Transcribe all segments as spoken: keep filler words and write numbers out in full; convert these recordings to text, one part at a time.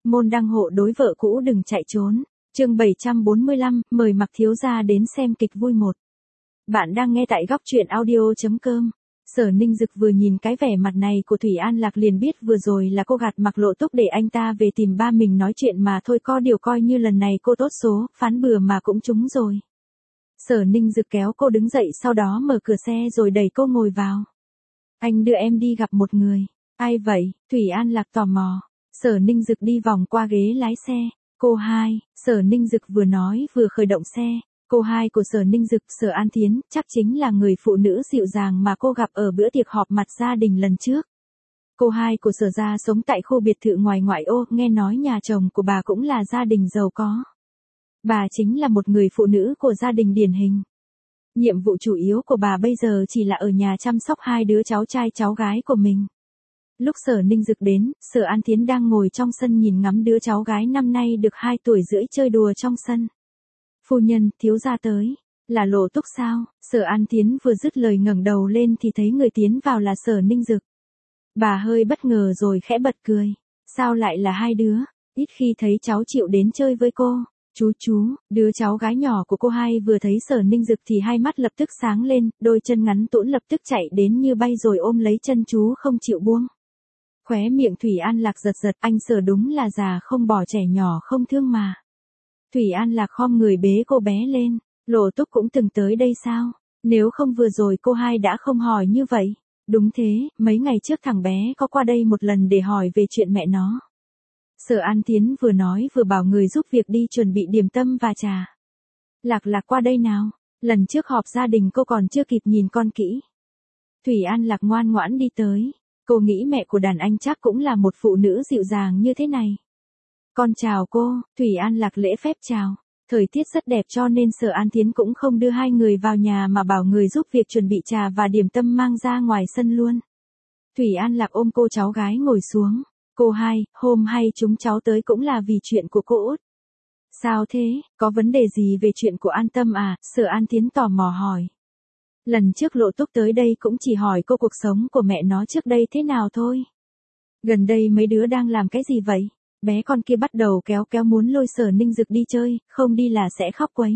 môn đăng hộ đối vợ cũ đừng chạy trốn. Chương bảy trăm bốn mươi lăm, mời Mặc thiếu gia đến xem kịch vui một. Bạn đang nghe tại góc truyện audio chấm com. Sở Ninh Dực vừa nhìn cái vẻ mặt này của Thủy An Lạc liền biết vừa rồi là cô gạt Mặc Lộ Túc để anh ta về tìm ba mình nói chuyện mà thôi, có điều coi như lần này cô tốt số, phán bừa mà cũng trúng rồi. Sở Ninh Dực kéo cô đứng dậy, sau đó mở cửa xe rồi đẩy cô ngồi vào. Anh đưa em đi gặp một người. Ai vậy? Thủy An Lạc tò mò. Sở Ninh Dực đi vòng qua ghế lái xe. Cô hai, Sở Ninh Dực vừa nói vừa khởi động xe. Cô hai của Sở Ninh Dực, Sở An Thiến, chắc chính là người phụ nữ dịu dàng mà cô gặp ở bữa tiệc họp mặt gia đình lần trước. Cô hai của Sở gia sống tại khu biệt thự ngoài ngoại ô, nghe nói nhà chồng của bà cũng là gia đình giàu có. Bà chính là một người phụ nữ của gia đình điển hình. Nhiệm vụ chủ yếu của bà bây giờ chỉ là ở nhà chăm sóc hai đứa cháu trai cháu gái của mình. Lúc Sở Ninh Dực đến, Sở An Thiến đang ngồi trong sân nhìn ngắm đứa cháu gái năm nay được hai tuổi rưỡi chơi đùa trong sân. Phu nhân, thiếu gia tới. Là Lộ Túc sao? Sở An Thiến vừa dứt lời ngẩng đầu lên thì thấy người tiến vào là Sở Ninh Dực. Bà hơi bất ngờ rồi khẽ bật cười. Sao lại là hai đứa? Ít khi thấy cháu chịu đến chơi với cô. Chú chú, đứa cháu gái nhỏ của cô hai vừa thấy Sở Ninh Dực thì hai mắt lập tức sáng lên, đôi chân ngắn tũn lập tức chạy đến như bay rồi ôm lấy chân chú không chịu buông. Khóe miệng Thủy An Lạc giật giật, anh Sở đúng là già không bỏ trẻ nhỏ không thương mà. Thủy An Lạc khom người bế cô bé lên. Lộ Túc cũng từng tới đây sao? Nếu không vừa rồi cô hai đã không hỏi như vậy. Đúng thế, mấy ngày trước thằng bé có qua đây một lần để hỏi về chuyện mẹ nó. Sở An Thiến vừa nói vừa bảo người giúp việc đi chuẩn bị điểm tâm và trà. Lạc Lạc qua đây nào. Lần trước họp gia đình cô còn chưa kịp nhìn con kỹ. Thủy An Lạc ngoan ngoãn đi tới. Cô nghĩ mẹ của đàn anh chắc cũng là một phụ nữ dịu dàng như thế này. Con chào cô. Thủy An Lạc lễ phép chào. Thời tiết rất đẹp cho nên Sở An Thiến cũng không đưa hai người vào nhà mà bảo người giúp việc chuẩn bị trà và điểm tâm mang ra ngoài sân luôn. Thủy An Lạc ôm cô cháu gái ngồi xuống. Cô hai, hôm hay chúng cháu tới cũng là vì chuyện của cô út. Sao thế, có vấn đề gì về chuyện của An Tâm à? Sở An Thiến tò mò hỏi. Lần trước Lộ Túc tới đây cũng chỉ hỏi cô cuộc sống của mẹ nó trước đây thế nào thôi. Gần đây mấy đứa đang làm cái gì vậy? Bé con kia bắt đầu kéo kéo muốn lôi Sở Ninh Dực đi chơi, không đi là sẽ khóc quấy.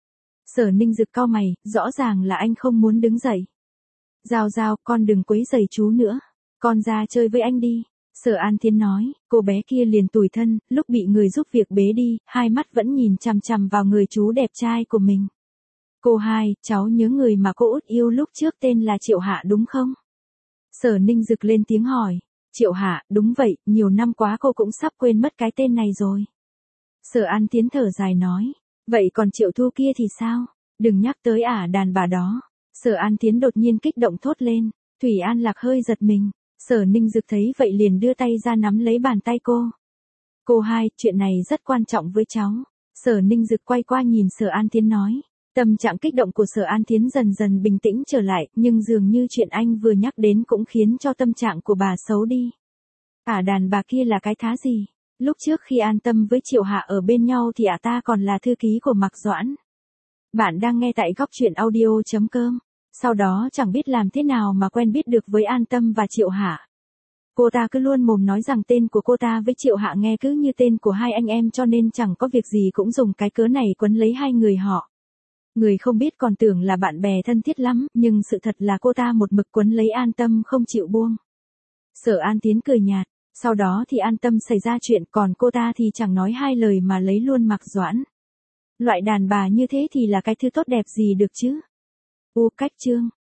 Sở Ninh Dực cau mày, rõ ràng là anh không muốn đứng dậy. Giao Giao, con đừng quấy rầy chú nữa. Con ra chơi với anh đi. Sở An Thiến nói, cô bé kia liền tủi thân, lúc bị người giúp việc bế đi, hai mắt vẫn nhìn chằm chằm vào người chú đẹp trai của mình. Cô hai, cháu nhớ người mà cô út yêu lúc trước tên là Triệu Hạ đúng không? Sở Ninh Dực lên tiếng hỏi. Triệu Hạ, đúng vậy, nhiều năm quá cô cũng sắp quên mất cái tên này rồi. Sở An Thiến thở dài nói. Vậy còn Triệu Thu kia thì sao? Đừng nhắc tới ả đàn bà đó. Sở An Thiến đột nhiên kích động thốt lên. Thủy An Lạc hơi giật mình. Sở Ninh Dực thấy vậy liền đưa tay ra nắm lấy bàn tay cô. Cô hai, chuyện này rất quan trọng với cháu. Sở Ninh Dực quay qua nhìn Sở An Thiến nói. Tâm trạng kích động của Sở An Thiến dần dần bình tĩnh trở lại, nhưng dường như chuyện anh vừa nhắc đến cũng khiến cho tâm trạng của bà xấu đi. Ả đàn bà kia là cái thá gì? Lúc trước khi An Tâm với Triệu Hạ ở bên nhau thì ả ta còn là thư ký của Mạc Doãn. Bạn đang nghe tại góc truyện audio chấm com. Sau đó chẳng biết làm thế nào mà quen biết được với An Tâm và Triệu Hạ. Cô ta cứ luôn mồm nói rằng tên của cô ta với Triệu Hạ nghe cứ như tên của hai anh em cho nên chẳng có việc gì cũng dùng cái cớ này quấn lấy hai người họ. Người không biết còn tưởng là bạn bè thân thiết lắm, nhưng sự thật là cô ta một mực quấn lấy An Tâm không chịu buông. Sở An Thiến cười nhạt, sau đó thì An Tâm xảy ra chuyện, còn cô ta thì chẳng nói hai lời mà lấy luôn Mạc Doãn. Loại đàn bà như thế thì là cái thứ tốt đẹp gì được chứ? U cách chương.